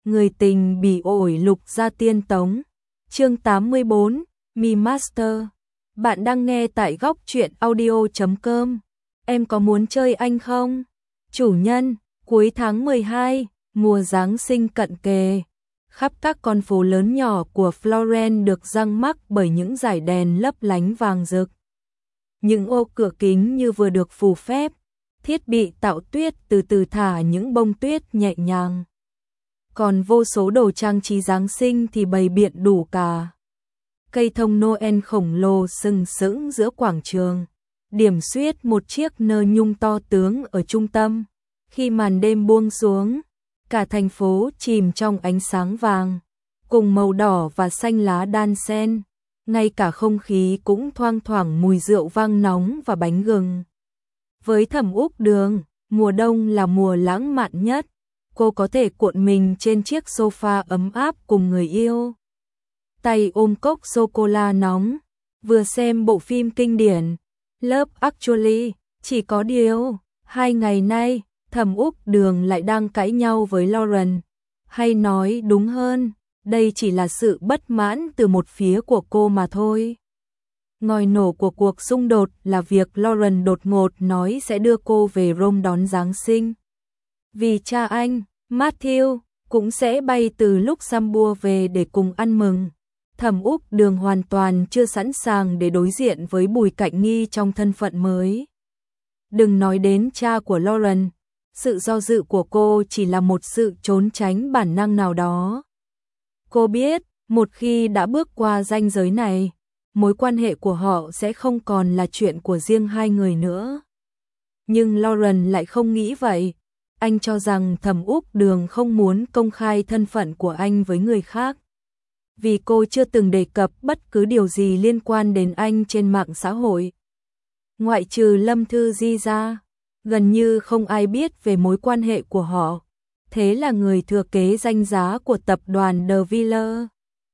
người tình bị ổi lục ra tiên tống. Chương 84, Mi Master. Bạn đang nghe tại góc truyện audio.com. Em có muốn chơi anh không? Chủ nhân, cuối tháng 12, mùa Giáng sinh cận kề. Khắp các con phố lớn nhỏ của Florence được răng mắc bởi những dải đèn lấp lánh vàng rực. Những ô cửa kính như vừa được phù phép, thiết bị tạo tuyết từ từ thả những bông tuyết nhẹ nhàng. Còn vô số đồ trang trí Giáng sinh thì bày biện đủ cả. Cây thông Noel khổng lồ sừng sững giữa quảng trường, điểm xuyết một chiếc nơ nhung to tướng ở trung tâm. Khi màn đêm buông xuống, cả thành phố chìm trong ánh sáng vàng, cùng màu đỏ và xanh lá đan xen, ngay cả không khí cũng thoang thoảng mùi rượu vang nóng và bánh gừng. Với Thẩm Úc Đường, mùa đông là mùa lãng mạn nhất, cô có thể cuộn mình trên chiếc sofa ấm áp cùng người yêu. Tay ôm cốc sô-cô-la nóng, vừa xem bộ phim kinh điển Love Actually. Chỉ có điều, 2 ngày nay, Thẩm Úc Đường lại đang cãi nhau với Lauren. Hay nói đúng hơn, đây chỉ là sự bất mãn từ một phía của cô mà thôi. Ngòi nổ của cuộc xung đột là việc Lauren đột ngột nói sẽ đưa cô về Rome đón Giáng sinh. Vì cha anh, Matthew, cũng sẽ bay từ Luxembourg về để cùng ăn mừng. Thẩm Úc Đường hoàn toàn chưa sẵn sàng để đối diện với Bùi Cạnh Nghi trong thân phận mới. Đừng nói đến cha của Lauren, sự do dự của cô chỉ là một sự trốn tránh bản năng nào đó. Cô biết, một khi đã bước qua ranh giới này, mối quan hệ của họ sẽ không còn là chuyện của riêng hai người nữa. Nhưng Lauren lại không nghĩ vậy. Anh cho rằng Thẩm Úc Đường không muốn công khai thân phận của anh với người khác. Vì cô chưa từng đề cập bất cứ điều gì liên quan đến anh trên mạng xã hội. Ngoại trừ Lâm Thư Di ra, gần như không ai biết về mối quan hệ của họ. Thế là người thừa kế danh giá của tập đoàn De Villers,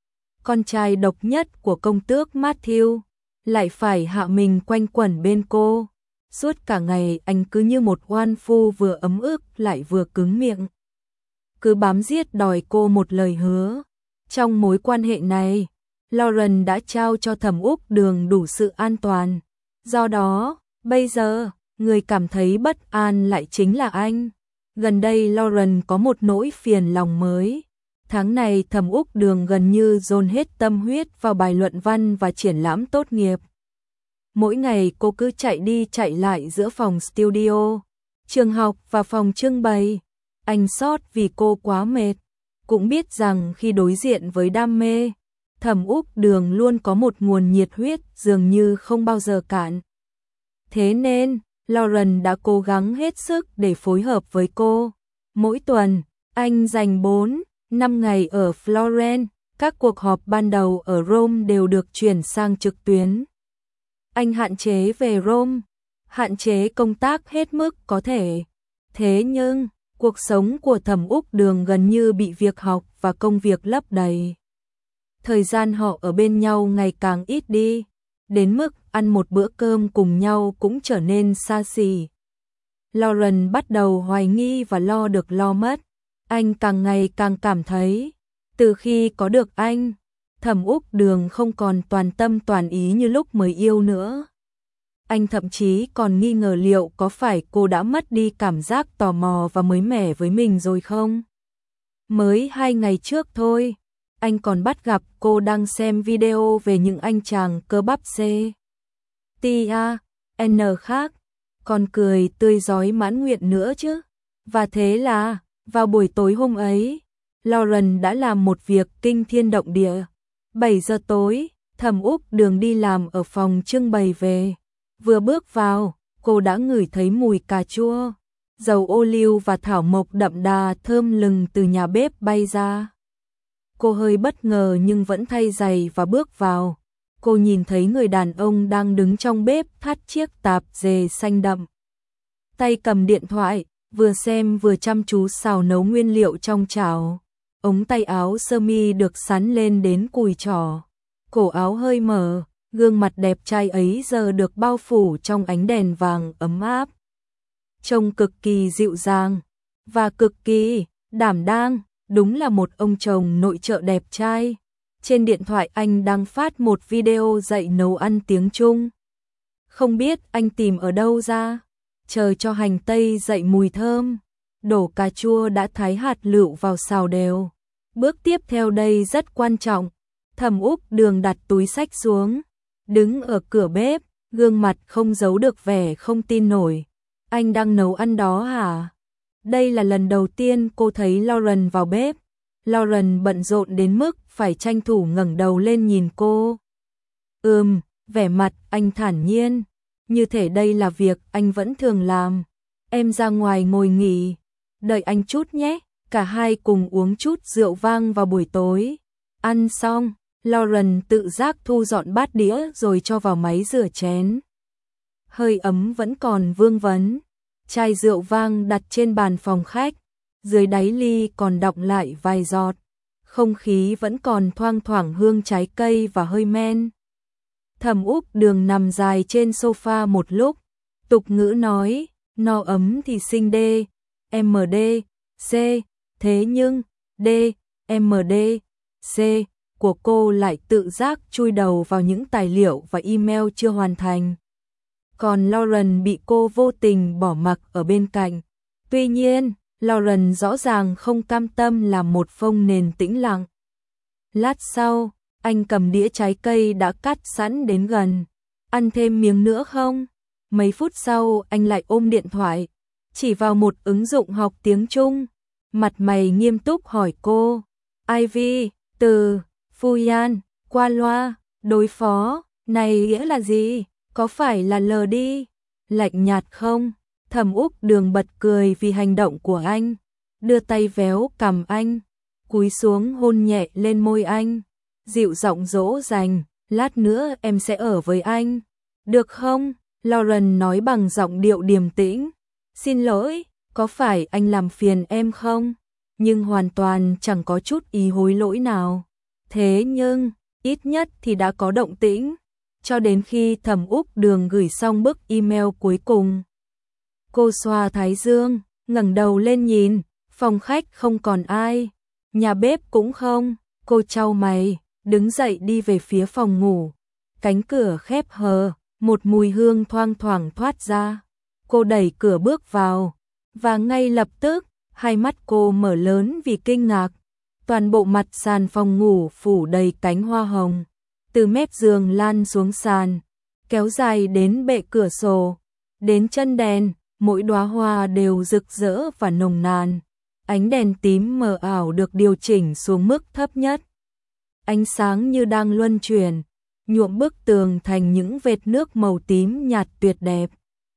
con trai độc nhất của công tước Matthew, lại phải hạ mình quanh quẩn bên cô. Suốt cả ngày anh cứ như một oan phu vừa ấm ức lại vừa cứng miệng, cứ bám giết đòi cô một lời hứa. Trong mối quan hệ này, Lauren đã trao cho Thẩm Úc Đường đủ sự an toàn. Do đó, bây giờ, người cảm thấy bất an lại chính là anh. Gần đây Lauren có một nỗi phiền lòng mới. Tháng này Thẩm Úc Đường gần như dồn hết tâm huyết vào bài luận văn và triển lãm tốt nghiệp. Mỗi ngày cô cứ chạy đi chạy lại giữa phòng studio, trường học và phòng trưng bày. Anh xót vì cô quá mệt. Cũng biết rằng khi đối diện với đam mê, Thẩm Úc Đường luôn có một nguồn nhiệt huyết dường như không bao giờ cạn. Thế nên, Lauren đã cố gắng hết sức để phối hợp với cô. Mỗi tuần, anh dành 4-5 ngày ở Florence, các cuộc họp ban đầu ở Rome đều được chuyển sang trực tuyến. Anh hạn chế về Rome, hạn chế công tác hết mức có thể. Thế nhưng, cuộc sống của Thẩm Úc Đường gần như bị việc học và công việc lấp đầy. Thời gian họ ở bên nhau ngày càng ít đi, đến mức ăn một bữa cơm cùng nhau cũng trở nên xa xỉ. Lauren bắt đầu hoài nghi và lo được lo mất. Anh càng ngày càng cảm thấy, từ khi có được anh, Thẩm Úc Đường không còn toàn tâm toàn ý như lúc mới yêu nữa. Anh thậm chí còn nghi ngờ liệu có phải cô đã mất đi cảm giác tò mò và mới mẻ với mình rồi không? Mới 2 ngày trước thôi, anh còn bắt gặp cô đang xem video về những anh chàng cơ bắp C.T.A.N khác, còn cười tươi rói mãn nguyện nữa chứ. Và thế là, vào buổi tối hôm ấy, Lauren đã làm một việc kinh thiên động địa. 7 giờ tối, Thẩm Úc Đường đi làm ở phòng trưng bày về. Vừa bước vào, cô đã ngửi thấy mùi cà chua, dầu ô liu và thảo mộc đậm đà thơm lừng từ nhà bếp bay ra. Cô hơi bất ngờ nhưng vẫn thay giày và bước vào. Cô nhìn thấy người đàn ông đang đứng trong bếp thắt chiếc tạp dề xanh đậm. Tay cầm điện thoại, vừa xem vừa chăm chú xào nấu nguyên liệu trong chảo. Ống tay áo sơ mi được sắn lên đến cùi chỏ. Cổ áo hơi mở, gương mặt đẹp trai ấy giờ được bao phủ trong ánh đèn vàng ấm áp. Trông cực kỳ dịu dàng và cực kỳ đảm đang. đúng là một ông chồng nội trợ đẹp trai. Trên điện thoại anh đang phát một video dạy nấu ăn tiếng Trung. Không biết anh tìm ở đâu ra, chờ cho hành tây dậy mùi thơm, đổ cà chua đã thái hạt lựu vào xào đều. Bước tiếp theo đây rất quan trọng. Thẩm Úc Đường đặt túi xách xuống, đứng ở cửa bếp, gương mặt không giấu được vẻ không tin nổi. Anh đang nấu ăn đó hả? Đây là lần đầu tiên cô thấy Lauren vào bếp. Lauren bận rộn đến mức phải tranh thủ ngẩng đầu lên nhìn cô. Vẻ mặt anh thản nhiên, như thể đây là việc anh vẫn thường làm. Em ra ngoài ngồi nghỉ, đợi anh chút nhé. Cả hai cùng uống chút rượu vang vào buổi tối. Ăn xong, Lauren tự giác thu dọn bát đĩa rồi cho vào máy rửa chén. Hơi ấm vẫn còn vương vấn. Chai rượu vang đặt trên bàn phòng khách, dưới đáy ly còn đọng lại vài giọt. Không khí vẫn còn thoang thoảng hương trái cây và hơi men. Thẩm Úc Đường nằm dài trên sofa một lúc, tục ngữ nói, no ấm thì sinh D, MD, C, thế nhưng D, MD, C của cô lại tự giác chui đầu vào những tài liệu và email chưa hoàn thành. Còn Lauren bị cô vô tình bỏ mặc ở bên cạnh. Tuy nhiên, Lauren rõ ràng không cam tâm làm một phông nền tĩnh lặng. Lát sau, anh cầm đĩa trái cây đã cắt sẵn đến gần. Ăn thêm miếng nữa không? Mấy phút sau anh lại ôm điện thoại, chỉ vào một ứng dụng học tiếng Trung. Mặt mày nghiêm túc hỏi cô. Ivy, từ, Fuyan, qua loa, đối phó, này nghĩa là gì? Có phải là lờ đi? Lạnh nhạt không? Thẩm Úc Đường bật cười vì hành động của anh, đưa tay véo cằm anh, cúi xuống hôn nhẹ lên môi anh, dịu giọng dỗ dành, lát nữa em sẽ ở với anh, được không? Lauren nói bằng giọng điệu điềm tĩnh. Xin lỗi, có phải anh làm phiền em không? Nhưng hoàn toàn chẳng có chút ý hối lỗi nào. Thế nhưng, ít nhất thì đã có động tĩnh. Cho đến khi Thẩm Úc Đường gửi xong bức email cuối cùng. Cô xoa thái dương, ngẩng đầu lên nhìn, phòng khách không còn ai, nhà bếp cũng không. Cô chau mày, đứng dậy đi về phía phòng ngủ. Cánh cửa khép hờ, một mùi hương thoang thoảng thoát ra. Cô đẩy cửa bước vào, và ngay lập tức, hai mắt cô mở lớn vì kinh ngạc. Toàn bộ mặt sàn phòng ngủ phủ đầy cánh hoa hồng, từ mép giường lan xuống sàn, kéo dài đến bệ cửa sổ, đến chân đèn, mỗi đóa hoa đều rực rỡ và nồng nàn. Ánh đèn tím mờ ảo được điều chỉnh xuống mức thấp nhất. Ánh sáng như đang luân chuyển, nhuộm bức tường thành những vệt nước màu tím nhạt tuyệt đẹp.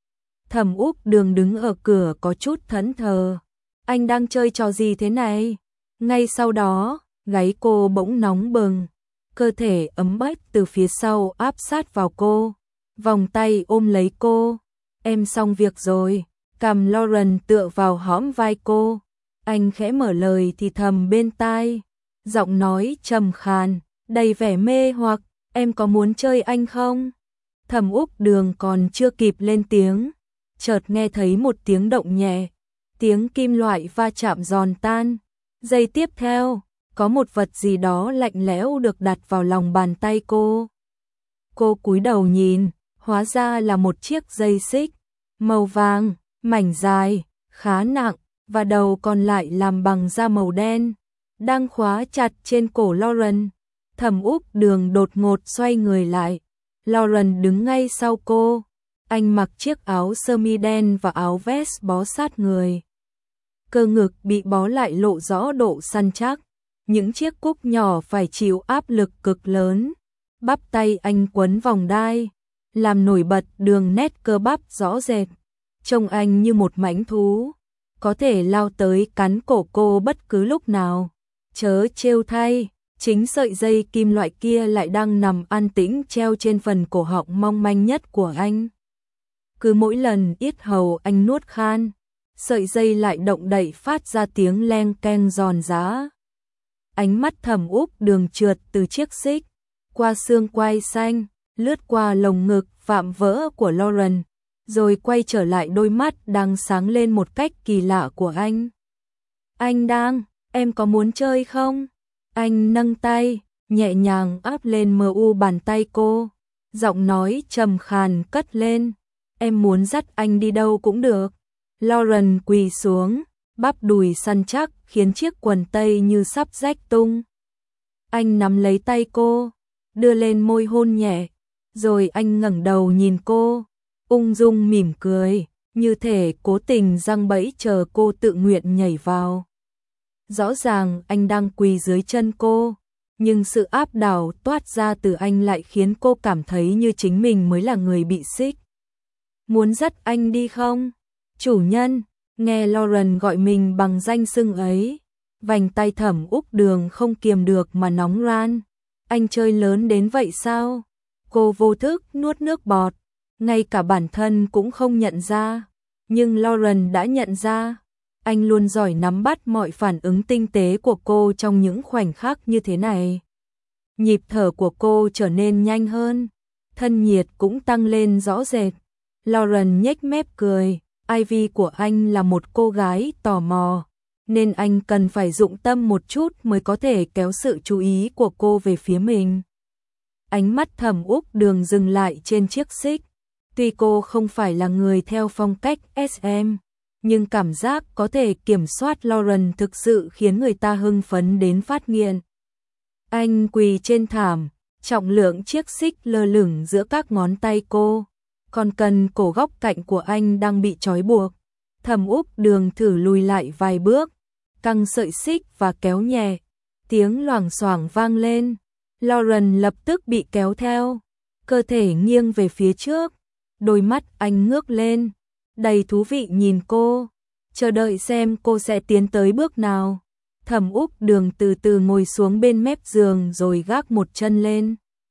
Thẩm Úc Đường đứng ở cửa có chút thẫn thờ. Anh đang chơi trò gì thế này? Ngay sau đó, gáy cô bỗng nóng bừng, cơ thể ấm áp từ phía sau áp sát vào cô, vòng tay ôm lấy cô. Em xong việc rồi. Cằm Lauren tựa vào hõm vai cô. Anh khẽ mở lời thì thầm bên tai, giọng nói trầm khàn, đầy vẻ mê hoặc. Em có muốn chơi anh không? Thẩm Úc Đường còn chưa kịp lên tiếng, chợt nghe thấy một tiếng động nhẹ, tiếng kim loại va chạm giòn tan. Giây tiếp theo, có một vật gì đó lạnh lẽo được đặt vào lòng bàn tay cô. Cô cúi đầu nhìn, hóa ra là một chiếc dây xích màu vàng, mảnh dài, khá nặng, và đầu còn lại làm bằng da màu đen, đang khóa chặt trên cổ Lauren. Thẩm Úc Đường đột ngột xoay người lại. Lauren đứng ngay sau cô. Anh mặc chiếc áo sơ mi đen và áo vest bó sát người. Cơ ngực bị bó lại lộ rõ độ săn chắc. Những chiếc cúc nhỏ phải chịu áp lực cực lớn. Bắp tay anh quấn vòng đai, làm nổi bật đường nét cơ bắp rõ rệt. Trông anh như một mãnh thú, có thể lao tới cắn cổ cô bất cứ lúc nào. Chớ trêu thay, chính sợi dây kim loại kia lại đang nằm an tĩnh treo trên phần cổ họng mong manh nhất của anh. Cứ mỗi lần yết hầu anh nuốt khan, sợi dây lại động đậy phát ra tiếng leng keng giòn giã. Ánh mắt Thẩm Úc Đường trượt từ chiếc xích, qua xương quai xanh, lướt qua lồng ngực vạm vỡ của Lauren, rồi quay trở lại đôi mắt đang sáng lên một cách kỳ lạ của anh. em có muốn chơi không? Anh nâng tay, nhẹ nhàng áp lên mu bàn tay cô, giọng nói trầm khàn cất lên, em muốn dắt anh đi đâu cũng được. Lauren quỳ xuống, bắp đùi săn chắc khiến chiếc quần tây như sắp rách tung. Anh nắm lấy tay cô, đưa lên môi hôn nhẹ, rồi anh ngẩng đầu nhìn cô, ung dung mỉm cười, như thể cố tình giăng bẫy chờ cô tự nguyện nhảy vào. Rõ ràng anh đang quỳ dưới chân cô, nhưng sự áp đảo toát ra từ anh lại khiến cô cảm thấy như chính mình mới là người bị xích. Muốn dắt anh đi không? Chủ nhân, nghe Lauren gọi mình bằng danh xưng ấy, vành tay Thẩm Úc Đường không kiềm được mà nóng ran. Anh chơi lớn đến vậy sao? Cô vô thức nuốt nước bọt, ngay cả bản thân cũng không nhận ra, nhưng Lauren đã nhận ra. Anh luôn giỏi nắm bắt mọi phản ứng tinh tế của cô trong những khoảnh khắc như thế này. Nhịp thở của cô trở nên nhanh hơn, thân nhiệt cũng tăng lên rõ rệt. Lauren nhếch mép cười, Ivy của anh là một cô gái tò mò, nên anh cần phải dụng tâm một chút mới có thể kéo sự chú ý của cô về phía mình. Ánh mắt Thẩm Úc Đường dừng lại trên chiếc xích. Tuy cô không phải là người theo phong cách SM, nhưng cảm giác có thể kiểm soát Lauren thực sự khiến người ta hưng phấn đến phát nghiện. Anh quỳ trên thảm, trọng lượng chiếc xích lơ lửng giữa các ngón tay cô, còn cần cổ góc cạnh của anh đang bị trói buộc. Thẩm Úc Đường thử lùi lại vài bước, căng sợi xích và kéo nhẹ, tiếng loảng xoảng vang lên. Lauren lập tức bị kéo theo, cơ thể nghiêng về phía trước, đôi mắt anh ngước lên, đầy thú vị nhìn cô, chờ đợi xem cô sẽ tiến tới bước nào. Thẩm Úc Đường từ từ ngồi xuống bên mép giường rồi gác một chân lên.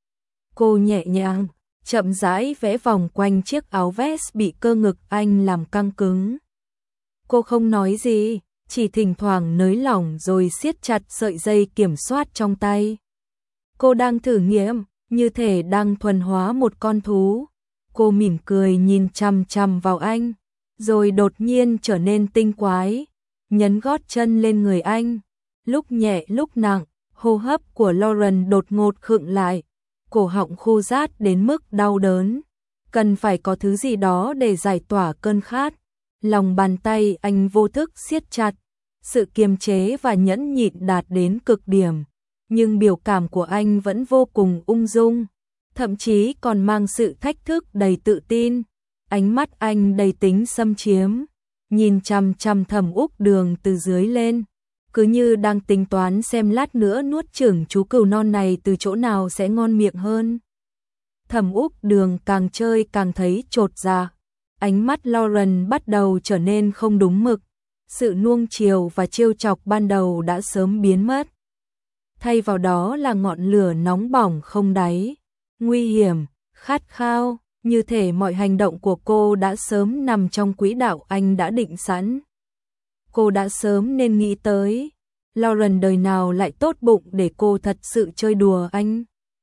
Cô nhẹ nhàng, chậm rãi vẽ vòng quanh chiếc áo vest bị cơ ngực anh làm căng cứng. Cô không nói gì, chỉ thỉnh thoảng nới lỏng rồi siết chặt sợi dây kiểm soát trong tay. Cô đang thử nghiệm, như thể đang thuần hóa một con thú. Cô mỉm cười nhìn chằm chằm vào anh, rồi đột nhiên trở nên tinh quái, nhấn gót chân lên người anh, lúc nhẹ lúc nặng, hô hấp của Lauren đột ngột khựng lại, cổ họng khô rát đến mức đau đớn, cần phải có thứ gì đó để giải tỏa cơn khát. Lòng bàn tay anh vô thức siết chặt, sự kiềm chế và nhẫn nhịn đạt đến cực điểm, nhưng biểu cảm của anh vẫn vô cùng ung dung, thậm chí còn mang sự thách thức đầy tự tin. Ánh mắt anh đầy tính xâm chiếm, nhìn chằm chằm Thẩm Úc Đường từ dưới lên, cứ như đang tính toán xem lát nữa nuốt chửng chú cừu non này từ chỗ nào sẽ ngon miệng hơn. Thẩm Úc Đường càng chơi càng thấy chột dạ, ánh mắt Lauren bắt đầu trở nên không đúng mực, sự nuông chiều và trêu chọc ban đầu đã sớm biến mất. Thay vào đó là ngọn lửa nóng bỏng không đáy, nguy hiểm, khát khao, như thể mọi hành động của cô đã sớm nằm trong quỹ đạo anh đã định sẵn. Cô đã sớm nên nghĩ tới, Lauren đời nào lại tốt bụng để cô thật sự chơi đùa anh.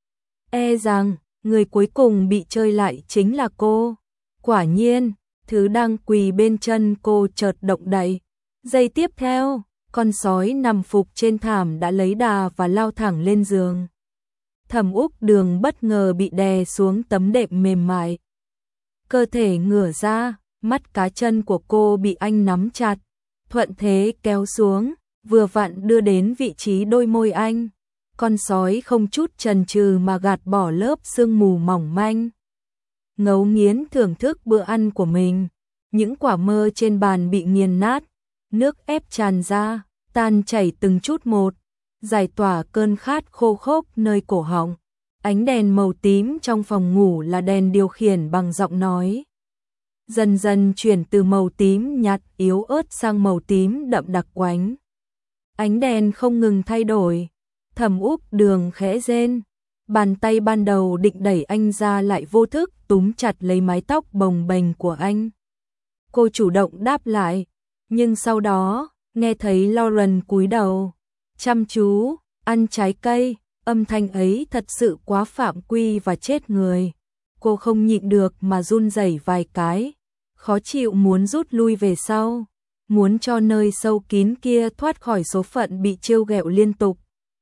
E rằng, người cuối cùng bị chơi lại chính là cô. Quả nhiên, thứ đang quỳ bên chân cô chợt động đậy. Giây tiếp theo, con sói nằm phục trên thảm đã lấy đà và lao thẳng lên giường. Thẩm Úc Đường bất ngờ bị đè xuống tấm đệm mềm mại. Cơ thể ngửa ra, mắt cá chân của cô bị anh nắm chặt, thuận thế kéo xuống, vừa vặn đưa đến vị trí đôi môi anh. Con sói không chút chần chừ mà gạt bỏ lớp sương mù mỏng manh. Ngấu nghiến thưởng thức bữa ăn của mình, những quả mơ trên bàn bị nghiền nát, nước ép tràn ra, tan chảy từng chút một, giải tỏa cơn khát khô khốc nơi cổ họng. Ánh đèn màu tím trong phòng ngủ là đèn điều khiển bằng giọng nói. Dần dần chuyển từ màu tím nhạt yếu ớt sang màu tím đậm đặc quánh. Ánh đèn không ngừng thay đổi. Thẩm Úc Đường khẽ rên, bàn tay ban đầu định đẩy anh ra lại vô thức túm chặt lấy mái tóc bồng bềnh của anh. Cô chủ động đáp lại, nhưng sau đó, nghe thấy Lauren cúi đầu, chăm chú, ăn trái cây, âm thanh ấy thật sự quá phạm quy và chết người. Cô không nhịn được mà run rẩy vài cái, khó chịu muốn rút lui về sau. muốn cho nơi sâu kín kia thoát khỏi số phận bị trêu ghẹo liên tục.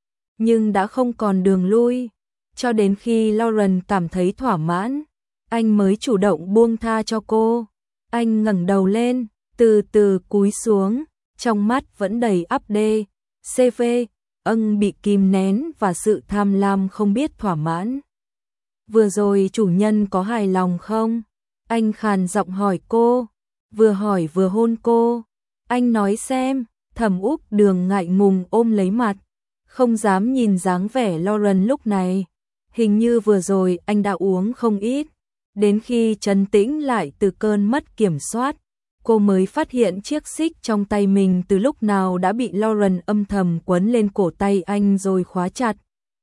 Nhưng đã không còn đường lui, cho đến khi Lauren cảm thấy thỏa mãn, anh mới chủ động buông tha cho cô. Anh ngẩng đầu lên, từ từ cúi xuống, trong mắt vẫn đầy update, CV, bị kìm nén và sự tham lam không biết thỏa mãn. Vừa rồi chủ nhân có hài lòng không? Anh khàn giọng hỏi cô, vừa hỏi vừa hôn cô. Anh nói xem, Thẩm Úc Đường ngại ngùng ôm lấy mặt, không dám nhìn dáng vẻ Lauren lúc này. Hình như vừa rồi anh đã uống không ít. Đến khi trấn tĩnh lại từ cơn mất kiểm soát, cô mới phát hiện chiếc xích trong tay mình từ lúc nào đã bị Lauren âm thầm quấn lên cổ tay anh rồi khóa chặt.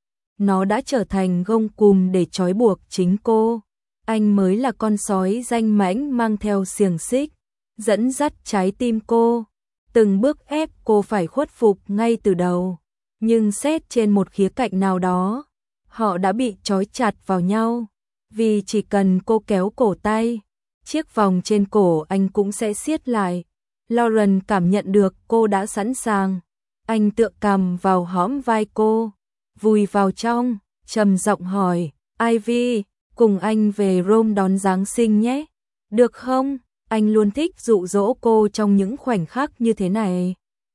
Nó đã trở thành gông cùm để trói buộc chính cô. Anh mới là con sói danh mãnh mang theo xiềng xích, dẫn dắt trái tim cô, từng bước ép cô phải khuất phục ngay từ đầu. Nhưng xét trên một khía cạnh nào đó, họ đã bị trói chặt vào nhau, vì chỉ cần cô kéo cổ tay, chiếc vòng trên cổ anh cũng sẽ siết lại. Lauren cảm nhận được cô đã sẵn sàng, anh tựa cằm vào hõm vai cô, vùi vào trong, trầm giọng hỏi, Ivy, cùng anh về Rome đón Giáng sinh nhé, được không? Anh luôn thích dụ dỗ cô trong những khoảnh khắc như thế này.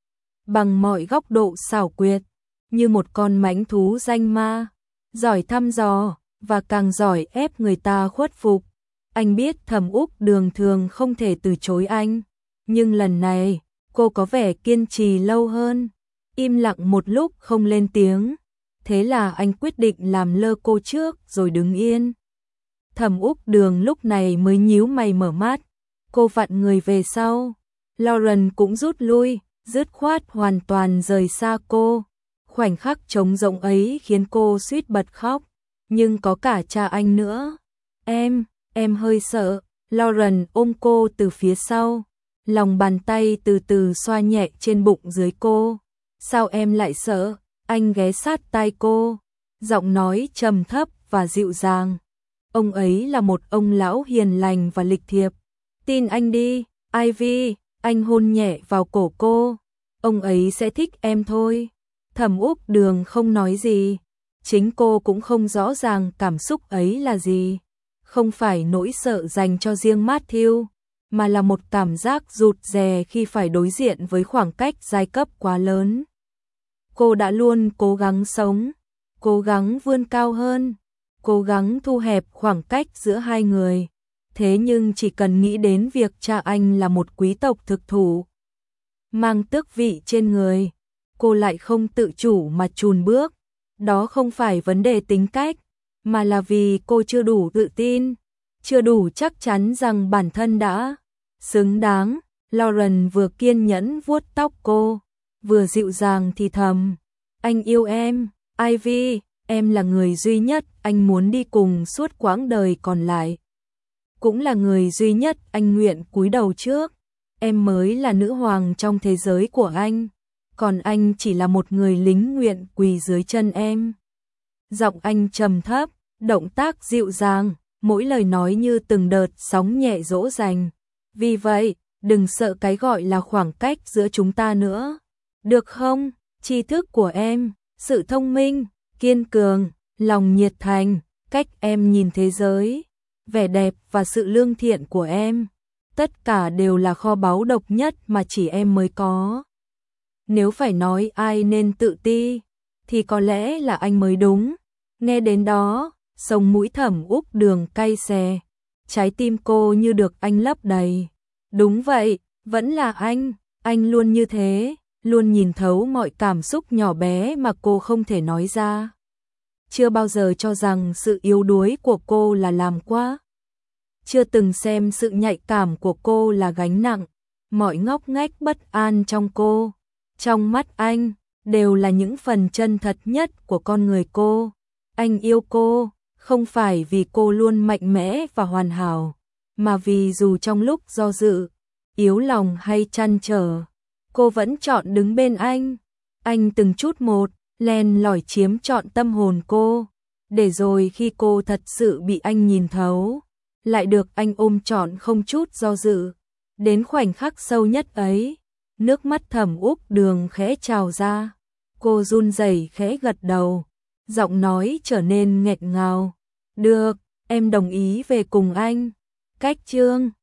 Bằng mọi góc độ xảo quyệt, như một con mãnh thú danh ma, giỏi thăm dò, và càng giỏi ép người ta khuất phục. Anh biết Thẩm Úc Đường thường không thể từ chối anh, nhưng lần này, cô có vẻ kiên trì lâu hơn, im lặng một lúc không lên tiếng. Thế là anh quyết định làm lơ cô trước rồi đứng yên. Thẩm Úc Đường lúc này mới nhíu mày mở mắt, cô vặn người về sau. Lauren cũng rút lui, dứt khoát hoàn toàn rời xa cô. Khoảnh khắc trống rỗng ấy khiến cô suýt bật khóc, nhưng có cả cha anh nữa. Em hơi sợ. Lauren ôm cô từ phía sau, lòng bàn tay từ từ xoa nhẹ trên bụng dưới cô. Sao em lại sợ? Anh ghé sát tai cô, giọng nói trầm thấp và dịu dàng. Ông ấy là một ông lão hiền lành và lịch thiệp. Tin anh đi, Ivy. Anh hôn nhẹ vào cổ cô. Ông ấy sẽ thích em thôi. Thẩm Úc Đường không nói gì. Chính cô cũng không rõ ràng cảm xúc ấy là gì. Không phải nỗi sợ dành cho riêng Matthew, mà là một cảm giác rụt rè khi phải đối diện với khoảng cách giai cấp quá lớn. Cô đã luôn cố gắng sống, cố gắng vươn cao hơn, cố gắng thu hẹp khoảng cách giữa hai người. Thế nhưng chỉ cần nghĩ đến việc cha anh là một quý tộc thực thụ, mang tước vị trên người, cô lại không tự chủ mà chùn bước. Đó không phải vấn đề tính cách, mà là vì cô chưa đủ tự tin, chưa đủ chắc chắn rằng bản thân đã xứng đáng. Lauren vừa kiên nhẫn vuốt tóc cô, vừa dịu dàng thì thầm, anh yêu em, Ivy, em là người duy nhất anh muốn đi cùng suốt quãng đời còn lại. Cũng là người duy nhất anh nguyện cúi đầu trước. Em mới là nữ hoàng trong thế giới của anh, còn anh chỉ là một người lính nguyện quỳ dưới chân em. Giọng anh trầm thấp, động tác dịu dàng, mỗi lời nói như từng đợt sóng nhẹ dỗ dành. Vì vậy, đừng sợ cái gọi là khoảng cách giữa chúng ta nữa. Được không? Tri thức của em, sự thông minh, kiên cường, lòng nhiệt thành, cách em nhìn thế giới, vẻ đẹp và sự lương thiện của em, tất cả đều là kho báu độc nhất mà chỉ em mới có. Nếu phải nói ai nên tự ti, thì có lẽ là anh mới đúng. Nghe đến đó, sống mũi Thẩm Úc Đường cay xè, trái tim cô như được anh lấp đầy. Đúng vậy, vẫn là anh luôn như thế, luôn nhìn thấu mọi cảm xúc nhỏ bé mà cô không thể nói ra. Chưa bao giờ cho rằng sự yếu đuối của cô là làm quá. Chưa từng xem sự nhạy cảm của cô là gánh nặng, mọi ngóc ngách bất an trong cô, trong mắt anh, đều là những phần chân thật nhất của con người cô. Anh yêu cô, không phải vì cô luôn mạnh mẽ và hoàn hảo, mà vì dù trong lúc do dự, yếu lòng hay trăn trở, cô vẫn chọn đứng bên anh. Anh từng chút một, len lỏi chiếm trọn tâm hồn cô, để rồi khi cô thật sự bị anh nhìn thấu, lại được anh ôm trọn không chút do dự. Đến khoảnh khắc sâu nhất ấy, nước mắt Thẩm Úc Đường khẽ trào ra. Cô run rẩy khẽ gật đầu, giọng nói trở nên nghẹn ngào. Được, em đồng ý về cùng anh. Cách chương